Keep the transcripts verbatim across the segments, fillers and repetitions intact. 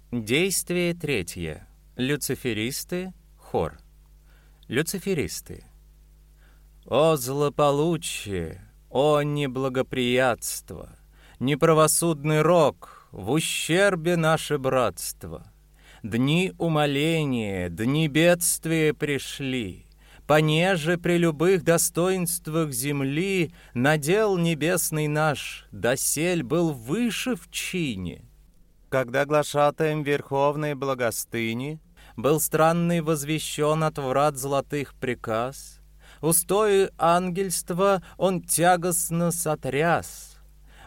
Действие третье. Люциферисты. Хор. Люциферисты. О злополучие, о неблагоприятство, неправосудный рок, в ущербе наше братство. Дни умоления, дни бедствия пришли, понеже при любых достоинствах земли надел небесный наш досель был выше в чине. Когда глашатаем верховной благостыни был странный возвещен от врат золотых приказ, устои ангельства он тягостно сотряс.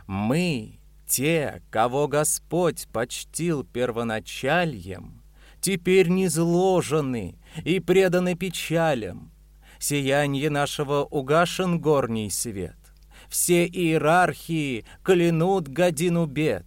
Мы, те, кого Господь почтил первоначальем, теперь низложены и преданы печалям. Сиянье нашего угашен горний свет, все иерархии клянут годину бед.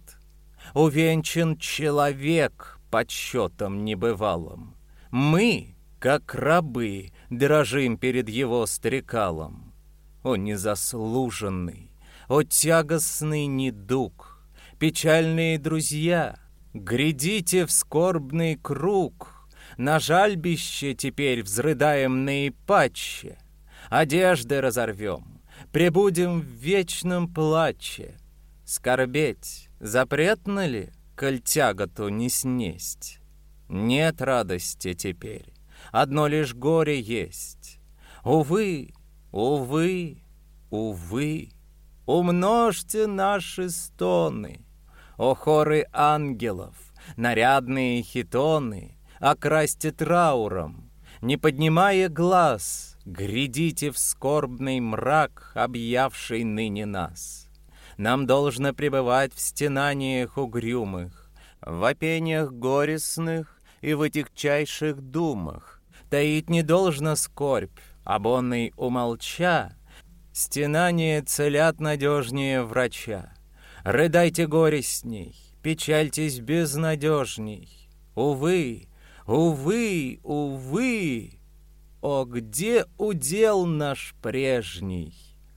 Увенчан человек почетом небывалым. Мы, как рабы, дрожим перед его стрекалом. О незаслуженный, о тягостный недуг, печальные друзья, грядите в скорбный круг. На жальбище теперь взрыдаем наипаче, одежды разорвем, пребудем в вечном плаче. Скорбеть запретно ли, коль тяготу не снесть? Нет радости теперь, одно лишь горе есть. Увы, увы, увы, умножьте наши стоны. О хоры ангелов, нарядные хитоны, окрасьте трауром, не поднимая глаз, грядите в скорбный мрак, объявший ныне нас. Нам должно пребывать в стенаниях угрюмых, в вопениях горестных и в этих чайших думах. Таить не должно скорбь, об онной умолча, стенания целят надежнее врача. Рыдайте горестней, печальтесь безнадежней. Увы, увы, увы, о, где удел наш прежний?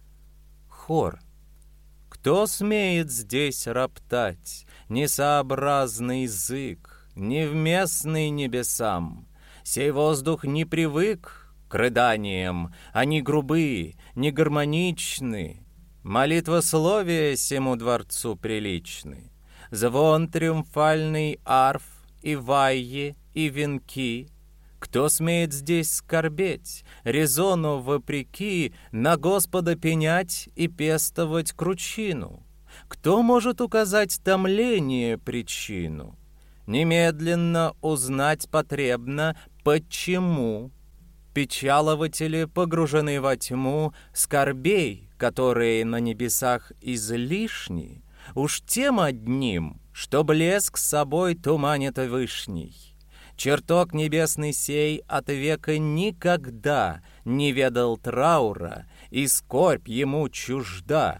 Хор. Кто смеет здесь роптать, несообразный язык, невместный небесам? Сей воздух не привык к рыданиям, они грубы, не гармоничны. Молитвословия сему дворцу приличны. Звон триумфальный арф и вайи и венки. Кто смеет здесь скорбеть, резону вопреки, на Господа пенять и пестовать кручину? Кто может указать томление причину? Немедленно узнать потребно, почему. Печалователи погружены во тьму скорбей, которые на небесах излишни, уж тем одним, что блеск с собой туманит вышний. Чертог небесный сей от века никогда не ведал траура, и скорбь ему чужда.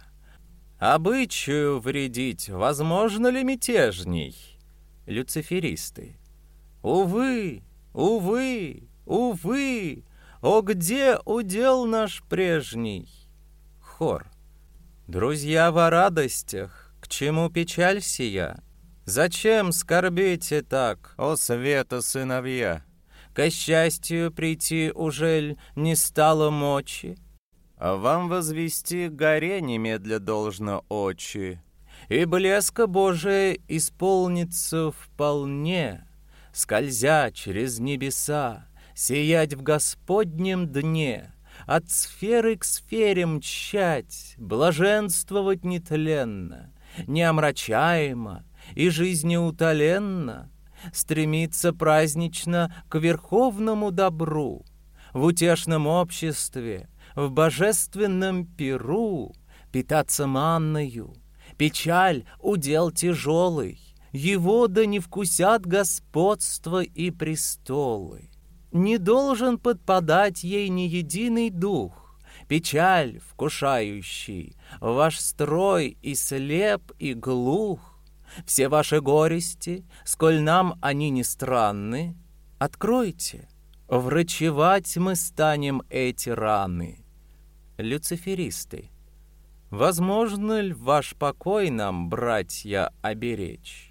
Обычаю вредить возможно ли мятежней? Люциферисты. Увы, увы, увы, о где удел наш прежний? Хор. Друзья во радостях, к чему печаль сия? Зачем скорбите так, о света сыновья? Ко счастью прийти ужель не стало мочи? А вам возвести горе немедля должно очи, и блеска Божия исполнится вполне, скользя через небеса, сиять в Господнем дне, от сферы к сфере мчать, блаженствовать нетленно, неомрачаемо и жизнеутоленно, стремиться празднично к верховному добру, в утешном обществе, в божественном пиру, питаться манною. Печаль — удел тяжелый, его да не вкусят господство и престолы. Не должен подпадать ей ни единый дух. Печаль, вкушающий, ваш строй и слеп, и глух. Все ваши горести, сколь нам они не странны, откройте, врачевать мы станем эти раны. Люциферисты. Возможно ли ваш покой нам, братья, оберечь?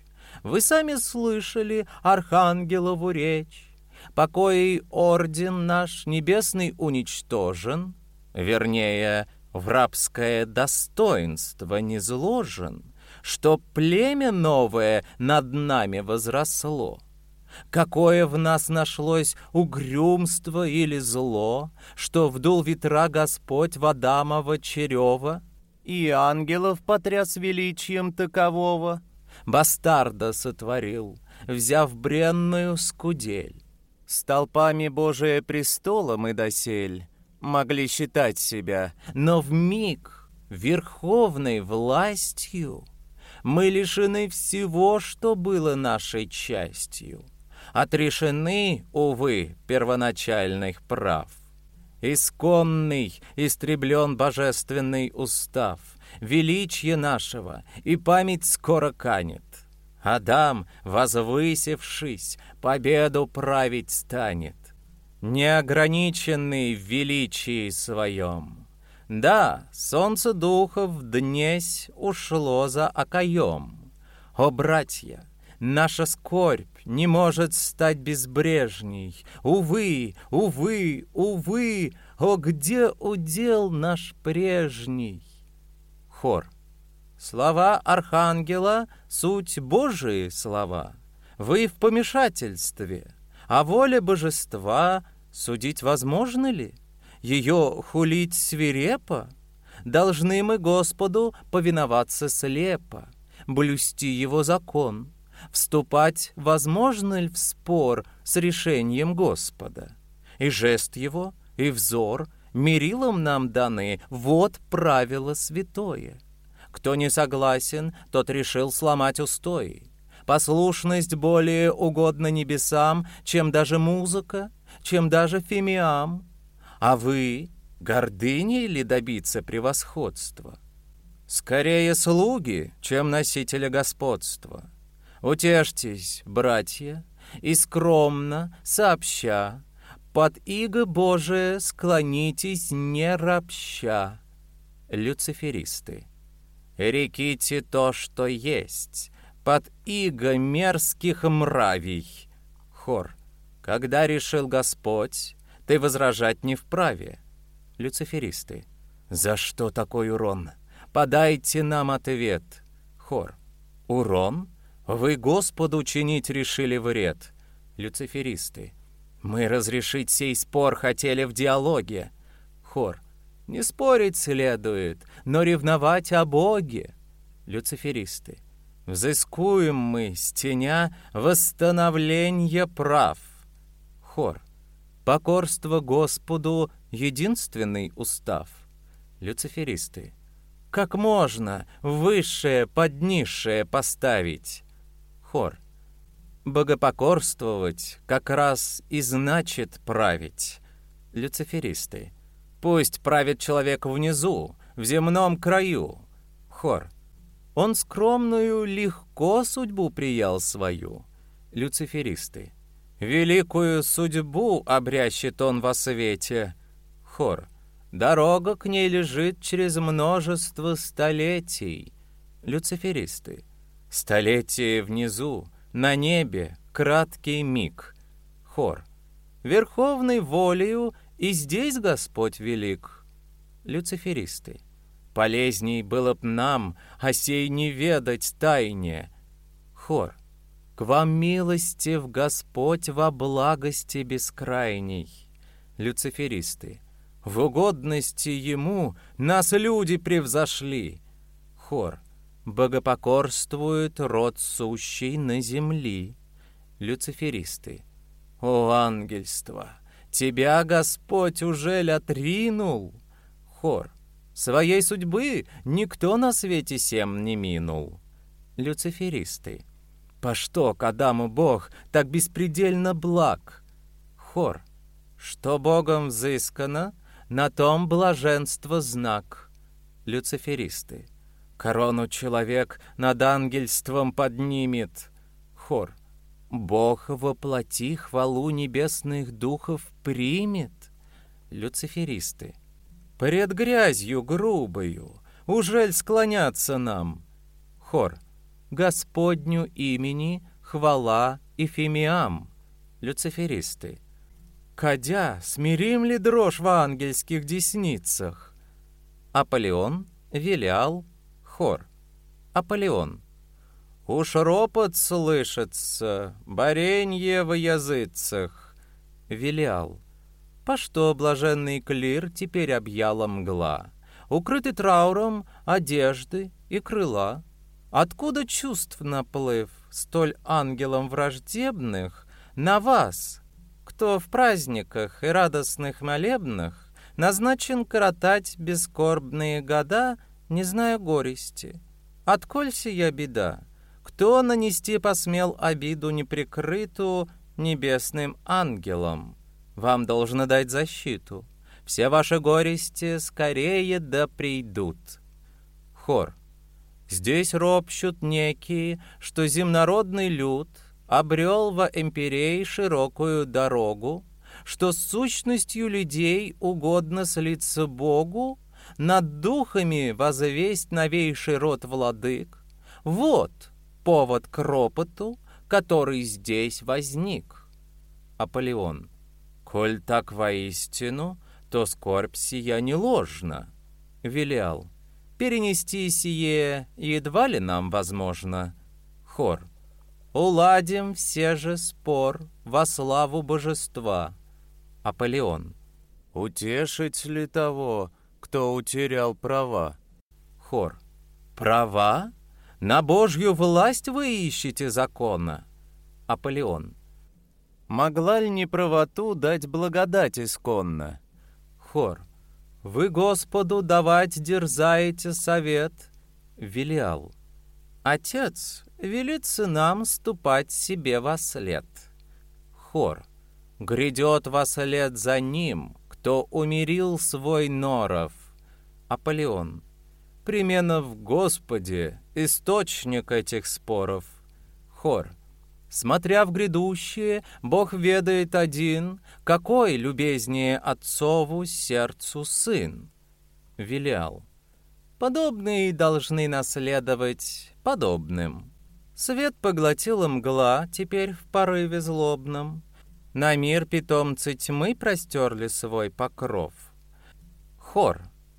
Вы сами слышали архангелову речь, по коей орден наш небесный уничтожен, вернее, в рабское достоинство низложен, что племя новое над нами возросло. Какое в нас нашлось угрюмство или зло, что вдул ветра Господь в Адамово чрево, и ангелов потряс величием такового, бастарда сотворил, взяв бренную скудель. Столпами Божия престола мы досель могли считать себя, но вмиг верховной властью мы лишены всего, что было нашей частью, отрешены, увы, первоначальных прав. Исконный истреблен божественный устав, величие нашего, и память скоро канет. Адам, возвысившись, победу править станет, неограниченный в величии своем. Да, солнце духов днесь ушло за окоем. О, братья, наша скорбь не может стать безбрежней. Увы, увы, увы, о, где удел наш прежний? Хор. Слова архангела — суть Божии слова. Вы в помешательстве, а воля божества судить возможно ли? Ее хулить свирепо? Должны мы Господу повиноваться слепо, блюсти Его закон. Вступать возможно ли в спор с решением Господа? И жест Его, и взор мерилом нам даны, вот правило святое. Кто не согласен, тот решил сломать устои. Послушность более угодна небесам, чем даже музыка, чем даже фимиам. А вы гордыней ли добиться превосходства? Скорее слуги, чем носители господства. Утешьтесь, братья, и скромно, сообща, под иго Божие склонитесь, не ропща. Люциферисты. Реките то, что есть, под иго мерзких мравий. Хор. Когда решил Господь, ты возражать не вправе. Люциферисты. За что такой урон? Подайте нам ответ. Хор. Урон? Вы Господу чинить решили вред. Люциферисты. Мы разрешить сей спор хотели в диалоге. Хор. Не спорить следует, но ревновать о Боге. Люциферисты. Взыскуем мы, стеня, восстановление прав. Хор. Покорство Господу — единственный устав. Люциферисты. Как можно высшее под низшее поставить? Хор. Богопокорствовать как раз и значит править. Люциферисты. Пусть правит человек внизу, в земном краю. Хор. Он скромную легко судьбу приял свою. Люциферисты. Великую судьбу обрящет он во свете. Хор. Дорога к ней лежит через множество столетий. Люциферисты. Столетие внизу, на небе, краткий миг. Хор. Верховной волею и здесь Господь велик. Люциферисты. Полезней было б нам о сей не ведать тайне. Хор. К вам милостив Господь во благости бескрайней. Люциферисты. В угодности Ему нас люди превзошли. Хор. Богопокорствует род сущий на земли. Люциферисты. О, ангельство! Тебя Господь ужель отринул? Хор. Своей судьбы никто на свете сем не минул. Люциферисты. По что к Адаму Бог так беспредельно благ? Хор. Что Богом взыскано, на том блаженство знак. Люциферисты. Корону человек над ангельством поднимет. Хор. Бог воплоти хвалу небесных духов примет. Люциферисты. Пред грязью грубою ужель склоняться нам? Хор. Господню имени хвала и фимиам. Люциферисты. Кадя, смирим ли дрожь в ангельских десницах? Аполеон, Велиал, хор. Аполеон. Уж ропот слышится, боренье в языцах. Велиал. По что блаженный клир теперь объяла мгла, укрыты трауром одежды и крыла? Откуда чувств наплыв, столь ангелам враждебных, на вас, кто в праздниках и радостных молебнах назначен коротать бескорбные года, не зная горести? Отколь сия беда? Кто нанести посмел обиду неприкрытую небесным ангелам? Вам должно дать защиту. Все ваши горести скорее да придут. Хор. Здесь ропщут некие, что земнородный люд обрел во империи широкую дорогу, что с сущностью людей угодно слиться Богу, над духами возвесть новейший род владык. Вот повод к ропоту, который здесь возник. Аполеон. Коль так воистину, то скорбь сия не ложна. Велиал. Перенести сие едва ли нам возможно. Хор. Уладим все же спор во славу божества. Аполеон. Утешить ли того, кто утерял права? Хор. Права? На Божью власть вы ищете закона. Аполеон. Могла ли неправоту дать благодать исконно? Хор. Вы Господу давать дерзаете совет. Велиал. Отец велит сынам ступать себе во след. Хор. Грядет во след за ним, кто умерил свой норов. Аполеон. Примена в Господе, источник этих споров. Хор. Смотря в грядущее, Бог ведает один, какой любезнее отцову сердцу сын. Велиал. Подобные должны наследовать подобным. Свет поглотила мгла теперь в порыве злобном. На мир питомцы тьмы простерли свой покров. Хор.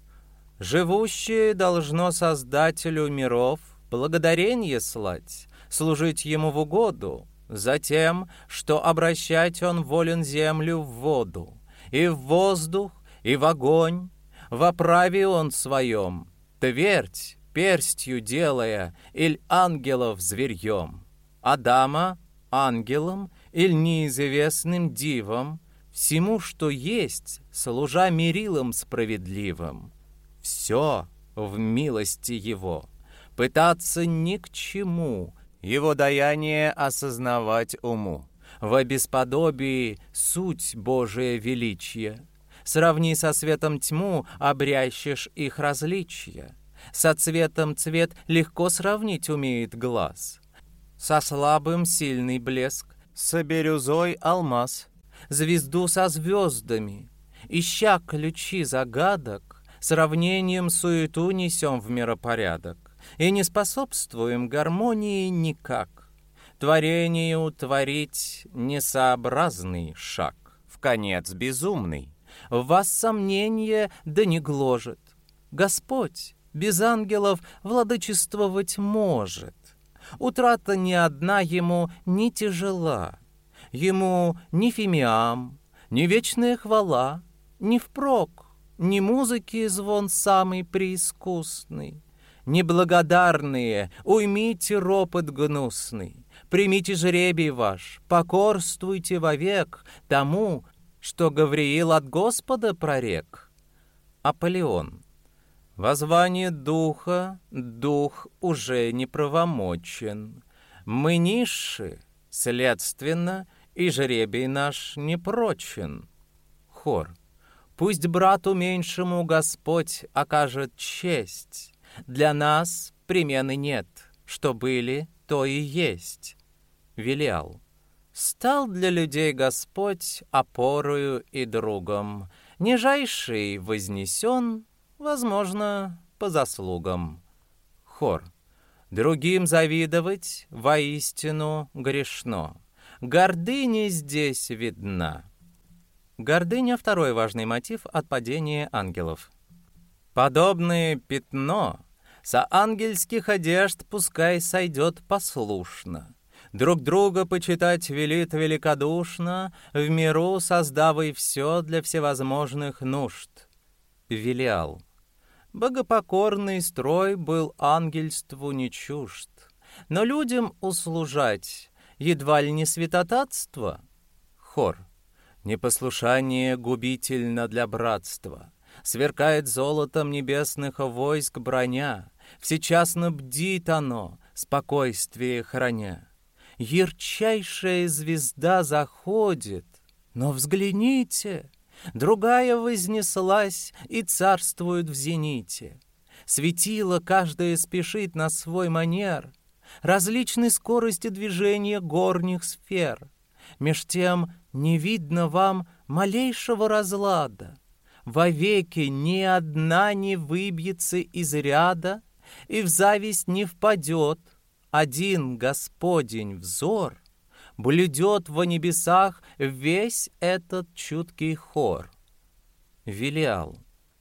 Живущее должно Создателю миров благодарение слать, служить ему в угоду, затем, что обращать он волен землю в воду, и в воздух, и в огонь, во праве он своем, твердь перстью делая, иль ангелов зверьем, Адама ангелом, иль неизвестным дивом, всему, что есть, служа мерилом справедливым. Все в милости его, пытаться ни к чему, его даяние осознавать уму. Во бесподобии суть Божия величия. Сравни со светом тьму, обрящешь их различия. Со цветом цвет легко сравнить умеет глаз. Со слабым сильный блеск, со бирюзой алмаз. Звезду со звездами, ища ключи загадок, сравнением суету несем в миропорядок и не способствуем гармонии никак. Творению творить несообразный шаг, вконец безумный. В вас сомнение да не гложет. Господь без ангелов владычествовать может. Утрата ни одна ему не тяжела. Ему ни фимиам, ни вечная хвала, ни впрок, ни музыки звон самый преискусный. Неблагодарные, уймите ропот гнусный, примите жребий ваш, покорствуйте вовек тому, что Гавриил от Господа прорек. Аполеон. Воззвание духа, дух уже неправомочен. Мы низши, следственно, и жребий наш непрочен. Хор. Пусть брату меньшему Господь окажет честь. Для нас примены нет, что были, то и есть. Велиал. Стал для людей Господь опорою и другом. Нижайший вознесен, возможно, по заслугам. Хор. Другим завидовать воистину грешно. Гордыня здесь видна. Гордыня — второй важный мотив от падения ангелов. Подобное пятно со ангельских одежд пускай сойдет послушно. Друг друга почитать велит великодушно, в миру создавай все для всевозможных нужд. Велиал. Богопокорный строй был ангельству не чужд, но людям услужать едва ли не святотатство. Хор. Непослушание губительно для братства. Сверкает золотом небесных войск броня, всечасно бдит оно, спокойствие храня. Ярчайшая звезда заходит, но взгляните, другая вознеслась и царствует в зените. Светило каждое спешит на свой манер, различной скорости движения горних сфер. Меж тем не видно вам малейшего разлада, вовеки ни одна не выбьется из ряда и в зависть не впадет. Один Господень взор блюдет во небесах весь этот чуткий хор. Велиал.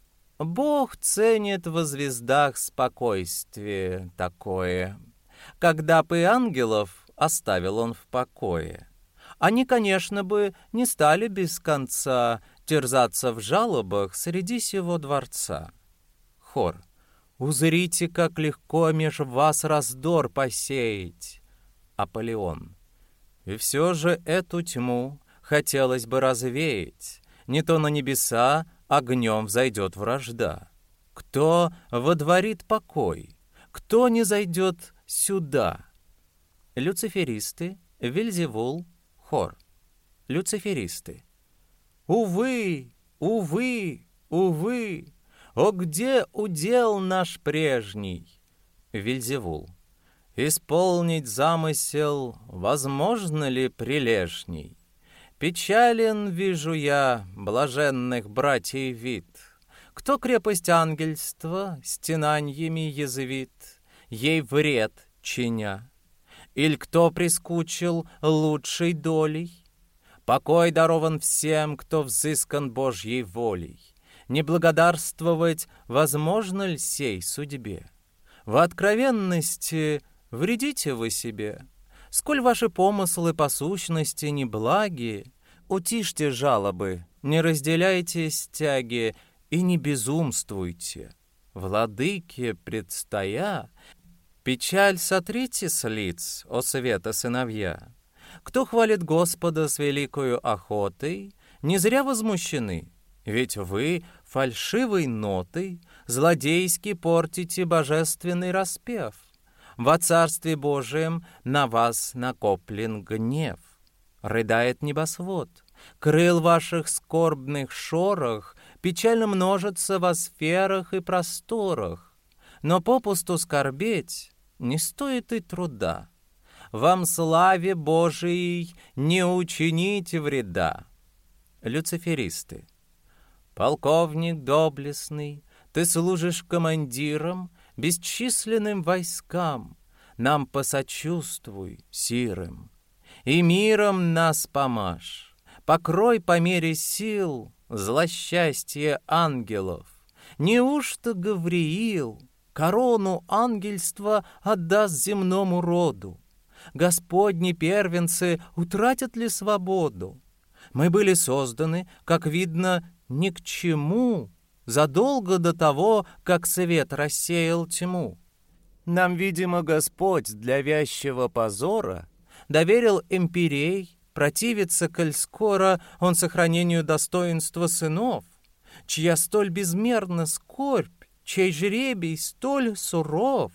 Бог ценит во звездах спокойствие такое, когда бы и ангелов оставил он в покое. Они, конечно, бы не стали без конца терзаться в жалобах среди сего дворца. Хор. Узрите, как легко меж вас раздор посеять. Аполеон. И все же эту тьму хотелось бы развеять. Не то на небеса огнем взойдет вражда. Кто водворит покой? Кто не зайдет сюда? Люциферисты, Вельзевул, хор. Люциферисты. Увы, увы, увы, о, где удел наш прежний? Вельзевул. Исполнить замысел возможно ли прилежней? Печален вижу я блаженных братьев вид. Кто крепость ангельства стенаньями язвит, ей вред чиня? Иль кто прискучил лучшей долей? Покой дарован всем, кто взыскан Божьей волей. Не благодарствовать возможно ли сей судьбе? В откровенности вредите вы себе. Сколь ваши помыслы по сущности неблаги, утишьте жалобы, не разделяйте стяги и не безумствуйте. Владыке предстоя, печаль сотрите с лиц, о света сыновья. Кто хвалит Господа с великою охотой, не зря возмущены, ведь вы фальшивой нотой злодейски портите божественный распев. Во Царстве Божием на вас накоплен гнев. Рыдает небосвод, крыл ваших скорбных шорох печально множится во сферах и просторах. Но попусту скорбеть не стоит и труда. Вам славе Божией не учините вреда. Люциферисты. Полковник доблестный, ты служишь командиром бесчисленным войскам, нам посочувствуй, сирым, и миром нас помажь, покрой по мере сил злосчастье ангелов. Неужто Гавриил корону ангельства отдаст земному роду? Господни первенцы утратят ли свободу? Мы были созданы, как видно, ни к чему, задолго до того, как свет рассеял тьму. Нам, видимо, Господь для вящего позора доверил имперей противиться, коль скоро он сохранению достоинства сынов, чья столь безмерна скорбь, чей жребий столь суров.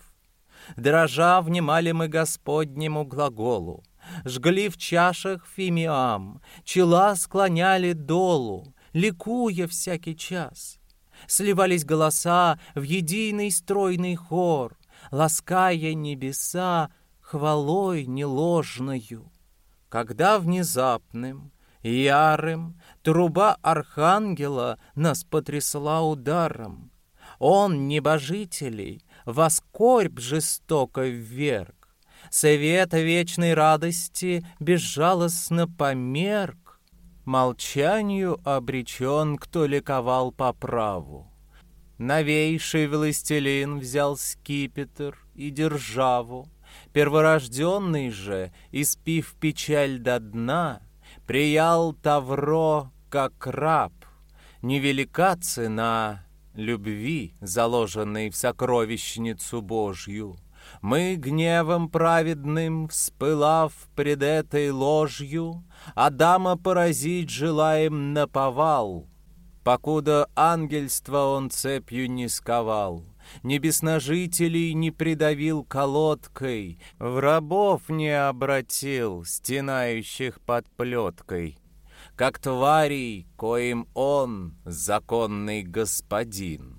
Дрожа внимали мы Господнему глаголу, жгли в чашах фимиам, чела склоняли долу, ликуя всякий час. Сливались голоса в единый стройный хор, лаская небеса хвалой неложною. Когда внезапным, ярым труба архангела нас потрясла ударом, он небожителей во скорбь жестоко вверг, совет вечной радости безжалостно померк. Молчанию обречен, кто ликовал по праву. Новейший властелин взял скипетр и державу, перворожденный же, испив печаль до дна, приял тавро, как раб. Невелика цена любви, заложенной в сокровищницу Божью. Мы гневом праведным, вспылав пред этой ложью, Адама поразить желаем наповал, покуда ангельство он цепью не сковал, небесножителей не придавил колодкой, в рабов не обратил, стенающих под плеткой, как тварей, коим он законный господин.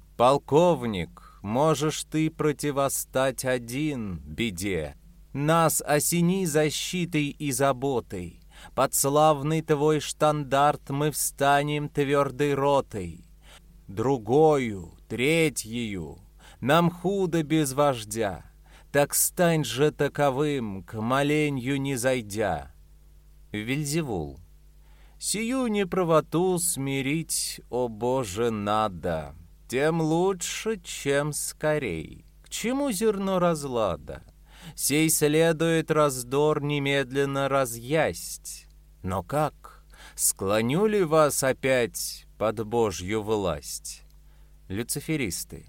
Полковник, можешь ты противостать один беде, нас осени защитой и заботой, под славный твой штандарт мы встанем твердой ротой. Другою, третью, нам худо без вождя, так стань же таковым, к моленью не зайдя. Вельзевул. Сию неправоту смирить, о Боже, надо, тем лучше, чем скорей. К чему зерно разлада? Сей следует раздор немедленно разъясть. Но как? Склоню ли вас опять под Божью власть? Люциферисты.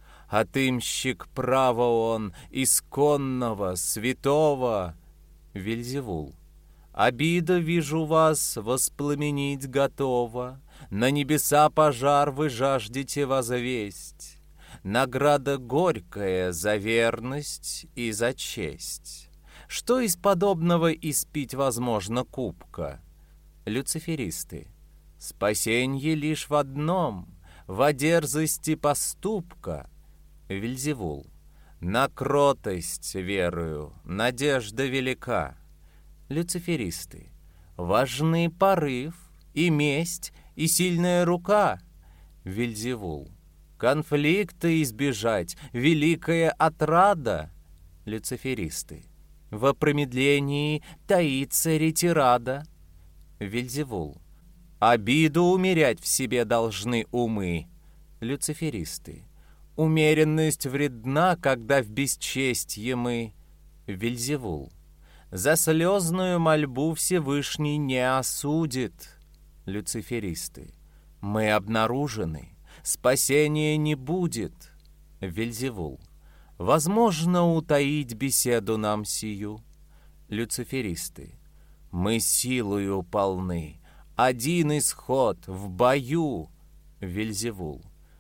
Отымщик права он, исконного, святого. Вельзевул. Обида, вижу вас, воспламенить готова, на небеса пожар вы жаждете возвесть. Награда горькая за верность и за честь. Что из подобного испить возможно кубка? Люциферисты. Спасенье лишь в одном, во дерзости поступка. Вельзевул. На кротость верую, надежда велика. Люциферисты. Важны порыв, и месть, и сильная рука. Вельзевул. Конфликта избежать, великая отрада. Люциферисты. Во промедлении таится ретирада. Вельзевул. Обиду умерять в себе должны умы. Люциферисты. Умеренность вредна, когда в бесчестье мы. Вельзевул. За слезную мольбу Всевышний не осудит. Люциферисты. Мы обнаружены, спасения не будет. Вельзевул. Возможно утаить беседу нам сию. Люциферисты. Мы силою полны, один исход в бою. Вельзевул.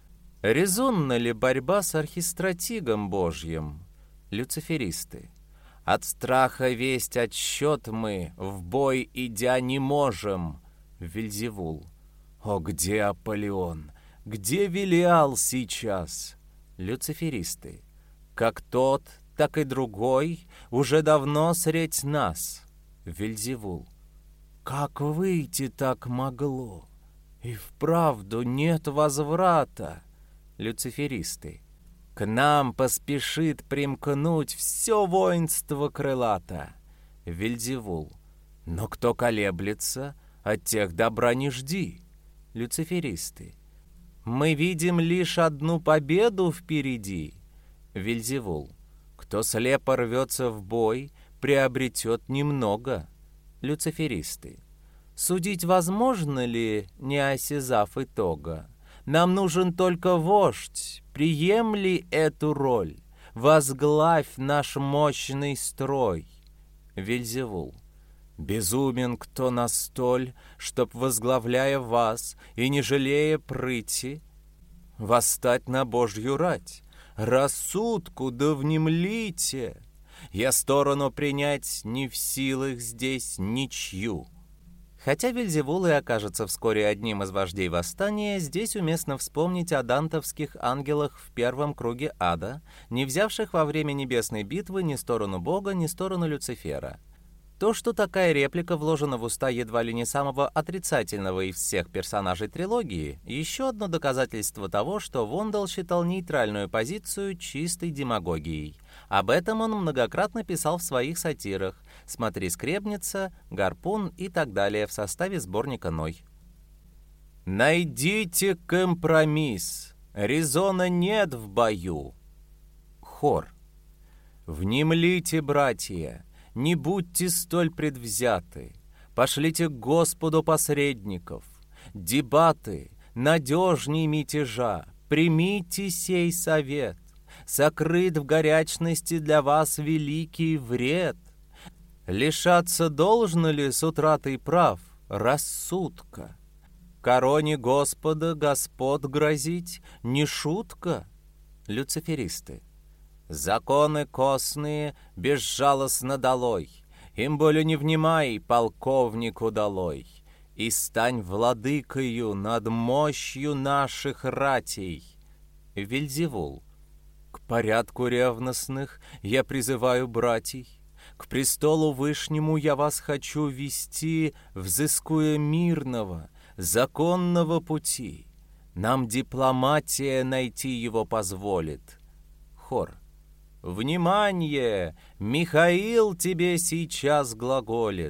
Резонна ли борьба с архистратигом Божьим? Люциферисты. От страха весть отсчет мы, в бой идя не можем. Вельзевул. О, где Аполеон? Где Велиал сейчас? Люциферисты. Как тот, так и другой уже давно средь нас. Вельзевул. Как выйти так могло? И вправду нет возврата. Люциферисты. К нам поспешит примкнуть все воинство крылато. Вельзевул. Но кто колеблется, от тех добра не жди. Люциферисты. Мы видим лишь одну победу впереди. Вельзевул. Кто слепо рвется в бой, приобретет немного. Люциферисты. Судить возможно ли, не осязав итога? Нам нужен только вождь, приемли эту роль, возглавь наш мощный строй. Вельзевул. Безумен кто настоль, чтоб, возглавляя вас и не жалея прыти, восстать на Божью рать. Рассудку да внемлите, я сторону принять не в силах здесь ничью. Хотя Вельзевул и окажется вскоре одним из вождей восстания, здесь уместно вспомнить о дантовских ангелах в первом круге ада, не взявших во время небесной битвы ни сторону Бога, ни сторону Люцифера. То, что такая реплика вложена в уста едва ли не самого отрицательного из всех персонажей трилогии, еще одно доказательство того, что Вондел считал нейтральную позицию чистой демагогией. Об этом он многократно писал в своих сатирах «Смотри, скребница», «Гарпун» и так далее в составе сборника «Ной». «Найдите компромисс, резона нет в бою». Хор. «Внемлите, братья, не будьте столь предвзяты, пошлите к Господу посредников, дебаты надежней мятежа, примите сей совет, сокрыт в горячности для вас великий вред. Лишаться должно ли с утратой прав рассудка? Короне Господа господ грозить не шутка». Люциферисты. «Законы косные безжалостно долой, им более не внимай, полковнику долой, и стань владыкою над мощью наших ратей». Вельзевул. «К порядку ревностных я призываю братьей, к престолу вышнему я вас хочу вести, взыскуя мирного, законного пути. Нам дипломатия найти его позволит». Хор. «Внимание! Михаил тебе сейчас глаголит».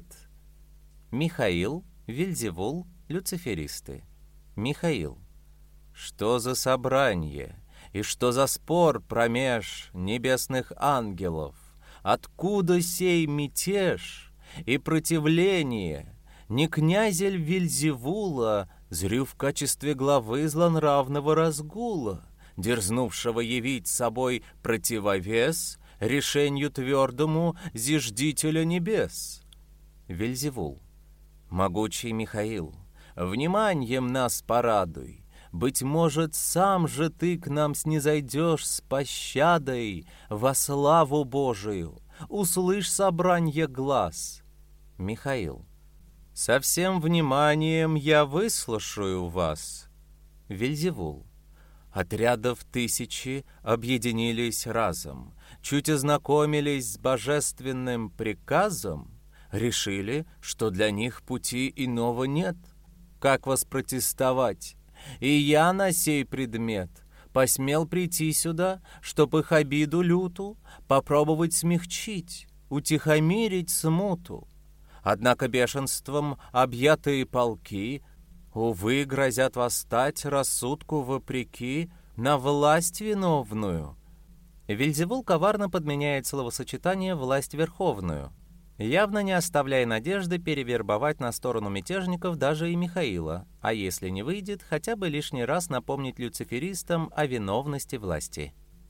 Михаил, Вельзевул, люциферисты. Михаил. «Что за собрание, и что за спор промеж небесных ангелов? Откуда сей мятеж и противление? Не князель Вельзевула зрю в качестве главы злонравного разгула, дерзнувшего явить собой противовес решению твердому зиждителя небес». Вельзевул. «Могучий Михаил, вниманием нас порадуй, быть может, сам же ты к нам снизойдешь с пощадой во славу Божию, услышь собранье глаз». Михаил. «Со всем вниманием я выслушаю вас». Вельзевул. «Отрядов тысячи объединились разом, чуть ознакомились с божественным приказом, решили, что для них пути иного нет. Как воспротестовать? И я на сей предмет посмел прийти сюда, чтоб их обиду люту попробовать смягчить, утихомирить смуту. Однако бешенством объятые полки, увы, грозят восстать рассудку вопреки на власть виновную». Вельзевул коварно подменяет словосочетание «власть верховную», явно не оставляя надежды перевербовать на сторону мятежников даже и Михаила, а если не выйдет, хотя бы лишний раз напомнить люциферистам о виновности власти.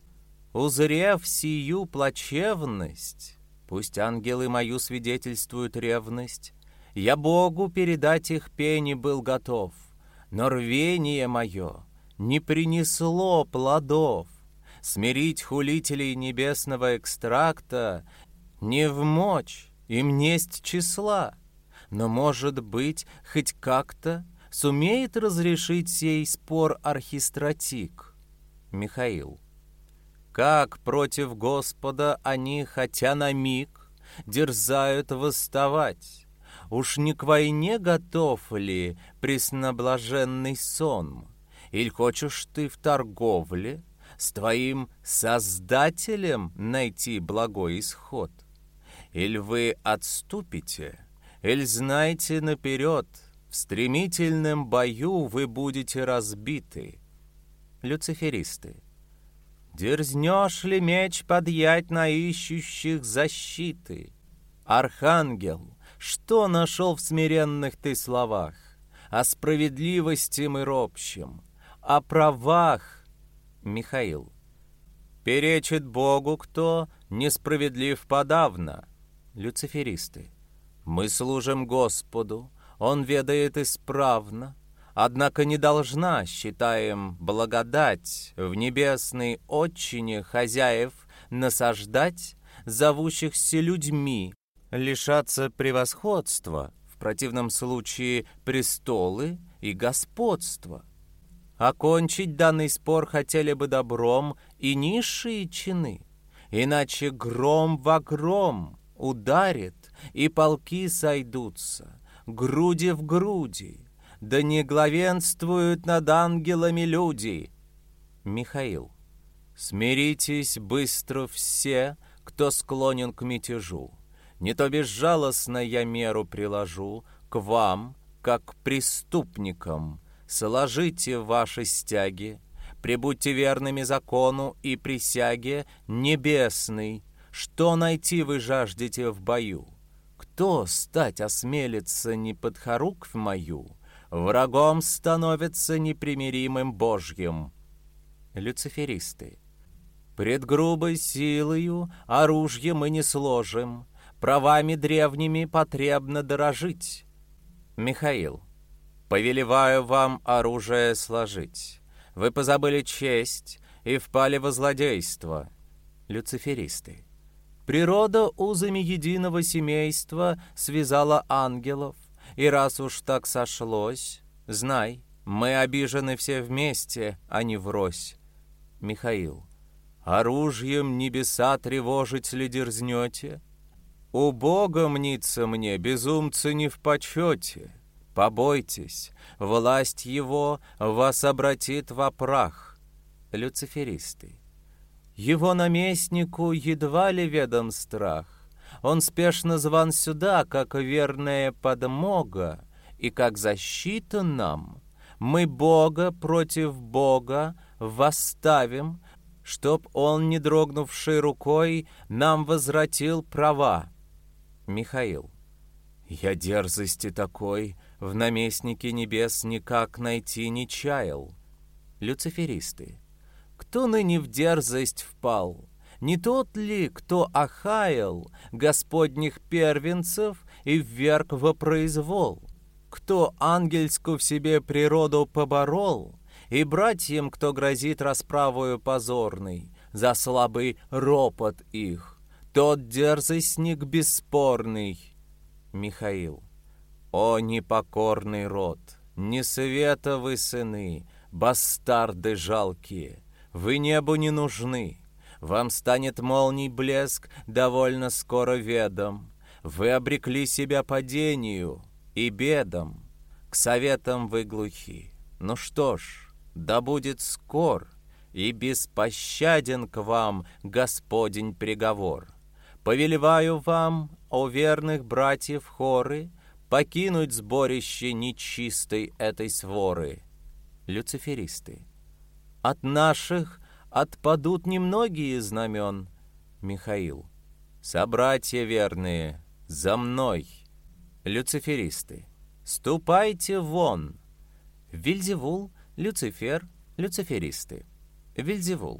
«Узрев сию плачевность, пусть ангелы мою свидетельствуют ревность, я Богу передать их пени был готов, но рвение мое не принесло плодов. Смирить хулителей небесного экстракта не в мочь им несть числа, но, может быть, хоть как-то сумеет разрешить сей спор архистратик». Михаил. «Как против Господа они, хотя на миг, дерзают восставать? Уж не к войне готов ли пресноблаженный сон? Иль хочешь ты в торговле с твоим Создателем найти благой исход? Иль вы отступите, иль знайте наперед, в стремительном бою вы будете разбиты». Люциферисты. «Дерзнешь ли меч подъять на ищущих защиты? Архангел, что нашел в смиренных ты словах? О справедливости мы ропщем, о правах». Михаил. «Перечит Богу кто, несправедлив подавно». Люциферисты. «Мы служим Господу, Он ведает исправно, однако не должна, считаем, благодать в небесной отчине хозяев насаждать, зовущихся людьми, лишаться превосходства, в противном случае престолы и господства. Окончить данный спор хотели бы добром и низшие чины, иначе гром во гром, ударит, и полки сойдутся, груди в груди, да не главенствуют над ангелами люди. Михаил. Смиритесь быстро все, кто склонен к мятежу. Не то безжалостно я меру приложу к вам, как к преступникам. Сложите ваши стяги, прибудьте верными закону и присяге небесной. Что найти вы жаждете в бою? Кто стать осмелится не под хоруквь мою? Врагом становится непримиримым Божьим. Люциферисты. Пред грубой силою оружие мы не сложим, правами древними потребно дорожить. Михаил. Повелеваю вам оружие сложить. Вы позабыли честь и впали во злодейство. Люциферисты. Природа узами единого семейства связала ангелов, и раз уж так сошлось, знай, мы обижены все вместе, а не врозь. Михаил. Оружием небеса тревожить ли дерзнете? У Бога мнится мне, безумцы не в почете. Побойтесь, власть его вас обратит во прах. Люциферисты. Его наместнику едва ли ведом страх. Он спешно зван сюда, как верная подмога, и как защита нам. Мы Бога против Бога восставим, чтоб он, не дрогнувшей рукой, нам возвратил права. Михаил. Я дерзости такой в наместнике небес никак найти не чаял. Люциферисты. Кто ныне в дерзость впал? Не тот ли, кто охаял господних первенцев и вверг во произвол? Кто ангельскую в себе природу поборол, и братьям, кто грозит расправою позорной за слабый ропот их, тот дерзостник бесспорный. Михаил. О непокорный род, не света вы сыны, бастарды жалкие, вы небу не нужны. Вам станет молний блеск довольно скоро ведом. Вы обрекли себя падению и бедам. К советам вы глухи. Ну что ж, да будет скор, и беспощаден к вам Господень приговор. Повелеваю вам, о верных братьев хоры, покинуть сборище нечистой этой своры. Люциферисты. От наших отпадут немногие знамен. Михаил. Собратья верные, за мной. Люциферисты. Ступайте вон. Вельзевул, Люцифер, люциферисты. Вельзевул.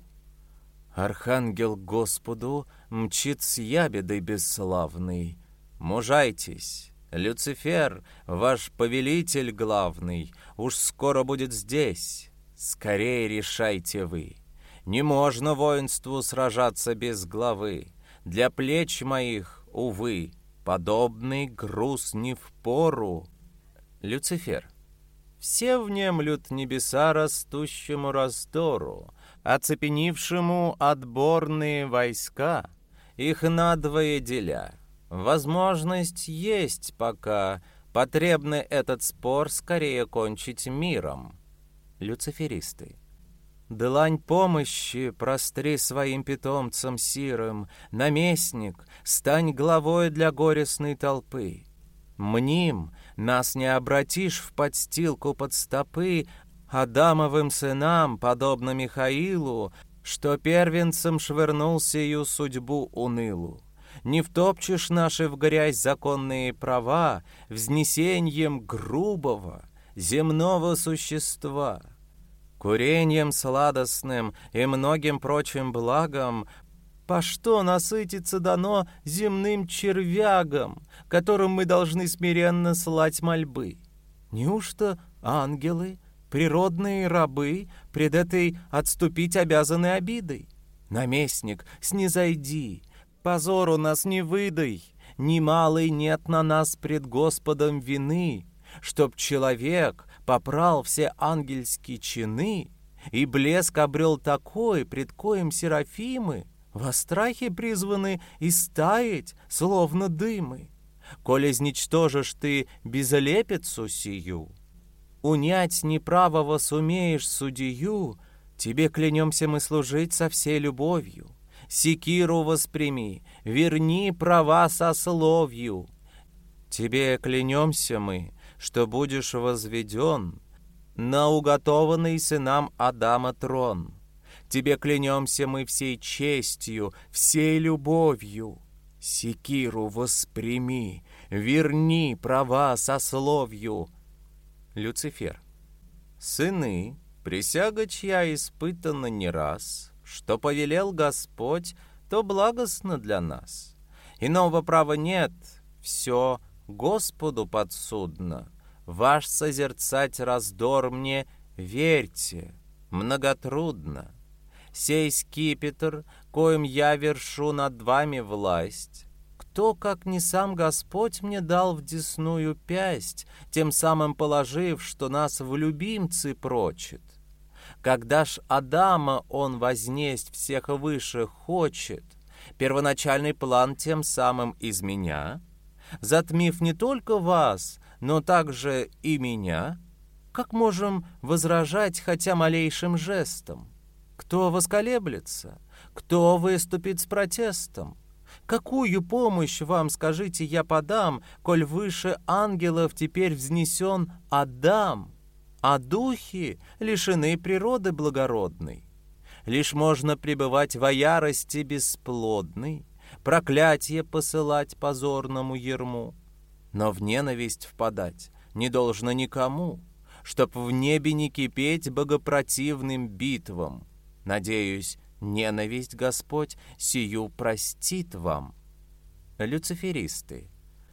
Архангел Господу мчит с ябедой бесславный. Мужайтесь, Люцифер, ваш повелитель главный, уж скоро будет здесь. Скорее решайте вы. Не можно воинству сражаться без главы. Для плеч моих, увы, подобный груз не впору. Люцифер. Все внемлют небеса растущему раздору, оцепенившему отборные войска, их надвое деля. Возможность есть пока, потребно этот спор скорее кончить миром. Люциферисты. Длань помощи простри своим питомцам сирым, наместник, стань главой для горестной толпы. Мним, нас не обратишь в подстилку под стопы Адамовым сынам, подобно Михаилу, что первенцем швырнул сию судьбу унылу. Не втопчешь наши в грязь законные права взнесеньем грубого, земного существа. Курением сладостным и многим прочим благом по что насытиться дано земным червягам, которым мы должны смиренно слать мольбы? Неужто ангелы, природные рабы, пред этой отступить обязаны обидой? Наместник, снизойди, позору нас не выдай, немалой нет на нас пред Господом вины, чтоб человек попрал все ангельские чины и блеск обрел такой, пред коем серафимы Во страхе призваны истаять, словно дымы. Коль изничтожишь ты безлепицу сию, унять неправого сумеешь судью, тебе клянемся мы служить со всей любовью. Секиру восприми, верни права сословью. Тебе клянемся мы, что будешь возведен на уготованный сынам Адама трон. Тебе клянемся мы всей честью, всей любовью. Секиру восприми, верни права сословью. Люцифер. Сыны, присяга чья испытана не раз, что повелел Господь, то благостно для нас. Иного права нет, все Господу подсудно. Ваш созерцать раздор мне, верьте, многотрудно. Сей скипетр, коим я вершу над вами власть, кто, как не сам Господь, мне дал в десную пясть, тем самым положив, что нас в любимцы прочит. Когда ж Адама он вознесть всех выше хочет, первоначальный план тем самым из меня, затмив не только вас, но также и меня, как можем возражать хотя малейшим жестом? Кто восколеблется? Кто выступит с протестом? Какую помощь вам, скажите, я подам, коль выше ангелов теперь взнесен Адам, а духи лишены природы благородной? Лишь можно пребывать во ярости бесплодной, проклятие посылать позорному ярму, но в ненависть впадать не должно никому, чтоб в небе не кипеть богопротивным битвам. Надеюсь, ненависть Господь сию простит вам. Люциферисты.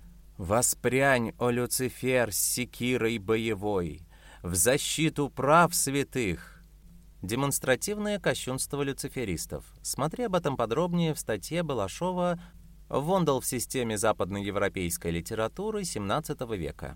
Воспрянь, о Люцифер, с секирой боевой, в защиту прав святых. Демонстративное кощунство люциферистов. Смотри об этом подробнее в статье Балашова «Вондел в системе западноевропейской литературы семнадцатого века».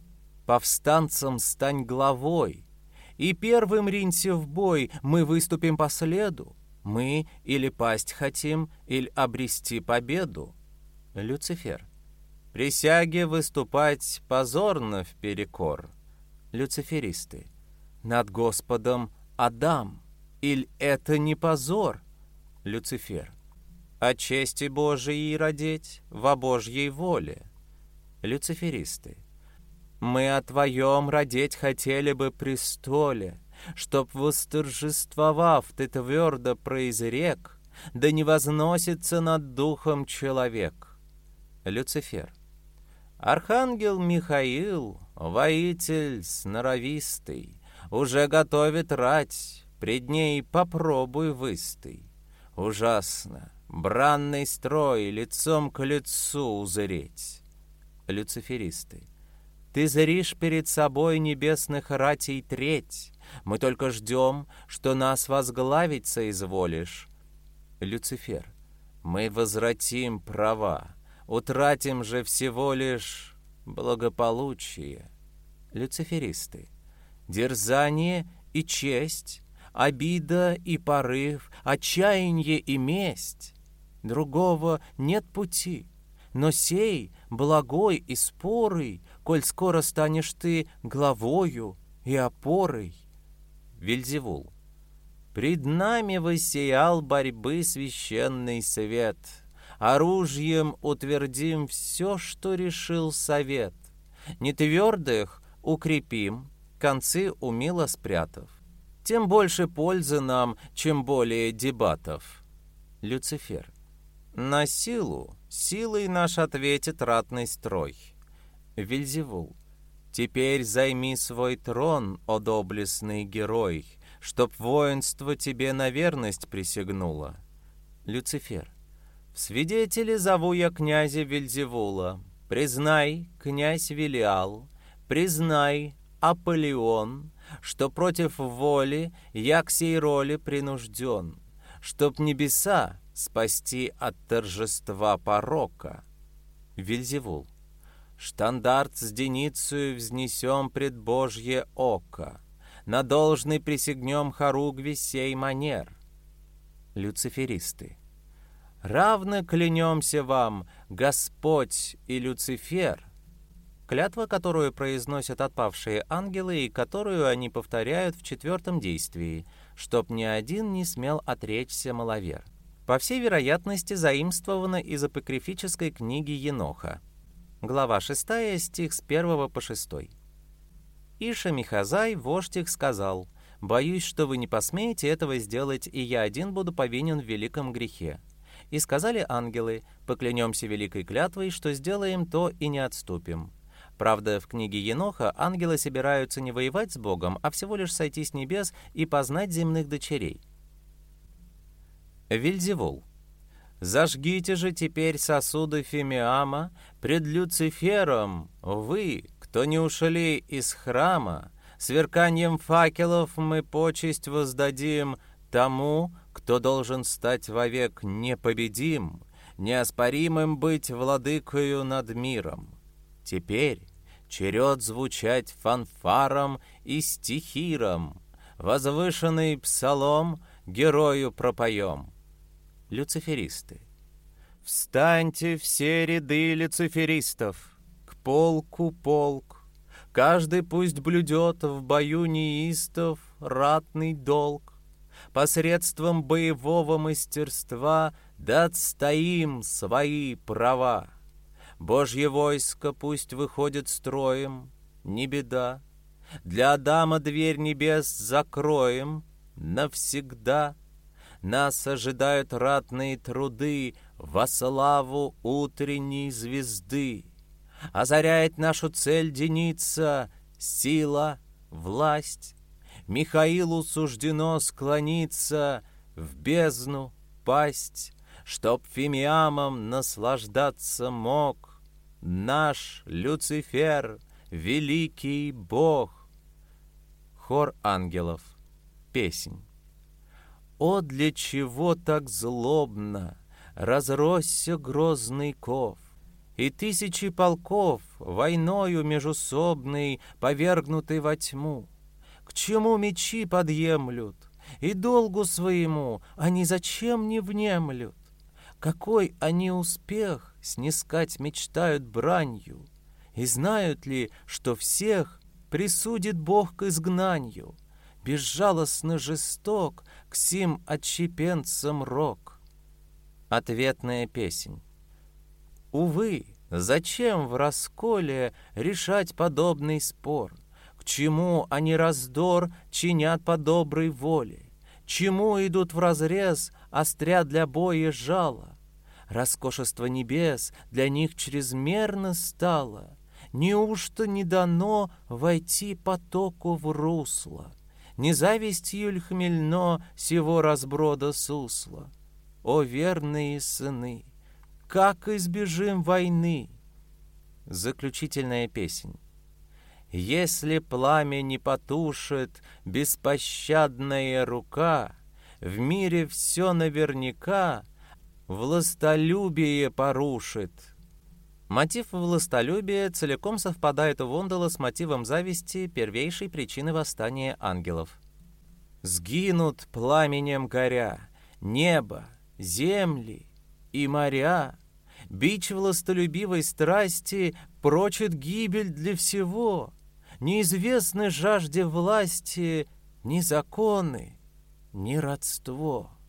Повстанцам стань главой, и первым ринься в бой, мы выступим по следу. Мы или пасть хотим, или обрести победу. Люцифер. Присяге выступать позорно вперекор. Люциферисты. Над Господом Адам, иль это не позор? Люцифер. О чести Божией родить во Божьей воле. Люциферисты. Мы о Твоем родить хотели бы престоле, чтоб, восторжествовав, Ты твердо произрек, да не возносится над духом человек. Люцифер. Архангел Михаил, воитель сноровистый, уже готовит рать, пред ней попробуй выстый. Ужасно, бранный строй лицом к лицу узреть. Люциферисты. Ты зришь перед собой небесных ратей треть. Мы только ждем, что нас возглавить соизволишь. Люцифер. Мы возвратим права, утратим же всего лишь благополучие. Люциферисты. Дерзание и честь, обида и порыв, отчаяние и месть. Другого нет пути, но сей благой и спорый, коль скоро станешь ты главою и опорой. Вельзевул. Пред нами воссиял борьбы священный свет. Оружием утвердим все, что решил совет. Нетвердых укрепим, концы умело спрятав. Тем больше пользы нам, чем более дебатов. Люцифер. На силу силой наш ответит ратный строй. Вельзевул. Теперь займи свой трон, о доблестный герой, чтоб воинство тебе на верность присягнуло. Люцифер. В свидетели зову я князя Вельзевула. Признай, князь Велиал, признай, Аполеон, что против воли я к сей роли принужден, чтоб небеса спасти от торжества порока. Вельзевул. Штандарт с деницею взнесем пред Божье око, на должный присягнем хоругви сей манер. Люциферисты. «Равно клянемся вам, Господь и Люцифер». Клятва, которую произносят отпавшие ангелы и которую они повторяют в четвертом действии, чтоб ни один не смел отречься маловер. По всей вероятности, заимствовано из апокрифической книги Еноха. Глава шестая, стих с первого по шестой. «Иша Михазай, вождь их, сказал: «Боюсь, что вы не посмеете этого сделать, и я один буду повинен в великом грехе». И сказали ангелы: «Поклянемся великой клятвой, что сделаем то и не отступим». Правда, в книге Еноха ангелы собираются не воевать с Богом, а всего лишь сойти с небес и познать земных дочерей. Вельзевул. «Зажгите же теперь сосуды Фимиама пред Люцифером, вы, кто не ушли из храма, сверканием факелов мы почесть воздадим тому, кто должен стать вовек непобедим, неоспоримым быть владыкою над миром. Теперь черед звучать фанфаром и стихиром, возвышенный псалом герою пропоем». Люциферисты. «Встаньте все ряды люциферистов, к полку полк, каждый пусть блюдет в бою неистов ратный долг. Посредством боевого мастерства да отстоим свои права. Божье войско пусть выходит строем, не беда. Для Адама дверь небес закроем навсегда. Нас ожидают ратные труды во славу утренней звезды. Озаряет нашу цель деница, сила, власть. Михаилу суждено склониться, в бездну пасть, чтоб фимиамом наслаждаться мог наш Люцифер, великий Бог. Хор ангелов. Песнь. О, для чего так злобно разросся грозный ков, и тысячи полков войною межусобной повергнуты во тьму? К чему мечи подъемлют, и долгу своему они зачем не внемлют? Какой они успех снискать мечтают бранью? И знают ли, что всех присудит Бог к изгнанию? Безжалостно жесток к сим отщепенцам рок. Ответная песнь. Увы, зачем в расколе решать подобный спор? К чему они раздор чинят по доброй воле? Чему идут вразрез, остря для боя жало? Роскошество небес для них чрезмерно стало. Неужто не дано войти потоку в русло? Не завистью ль хмельно сего разброда сусла? О, верные сыны, как избежим войны? Заключительная песнь. Если пламя не потушит беспощадная рука, в мире все наверняка властолюбие порушит. Мотив властолюбия целиком совпадает у Вонделла с мотивом зависти, первейшей причины восстания ангелов. «Сгинут пламенем горя небо, земли и моря, бич властолюбивой страсти прочит гибель для всего, неизвестны жажде власти ни законы, ни родство».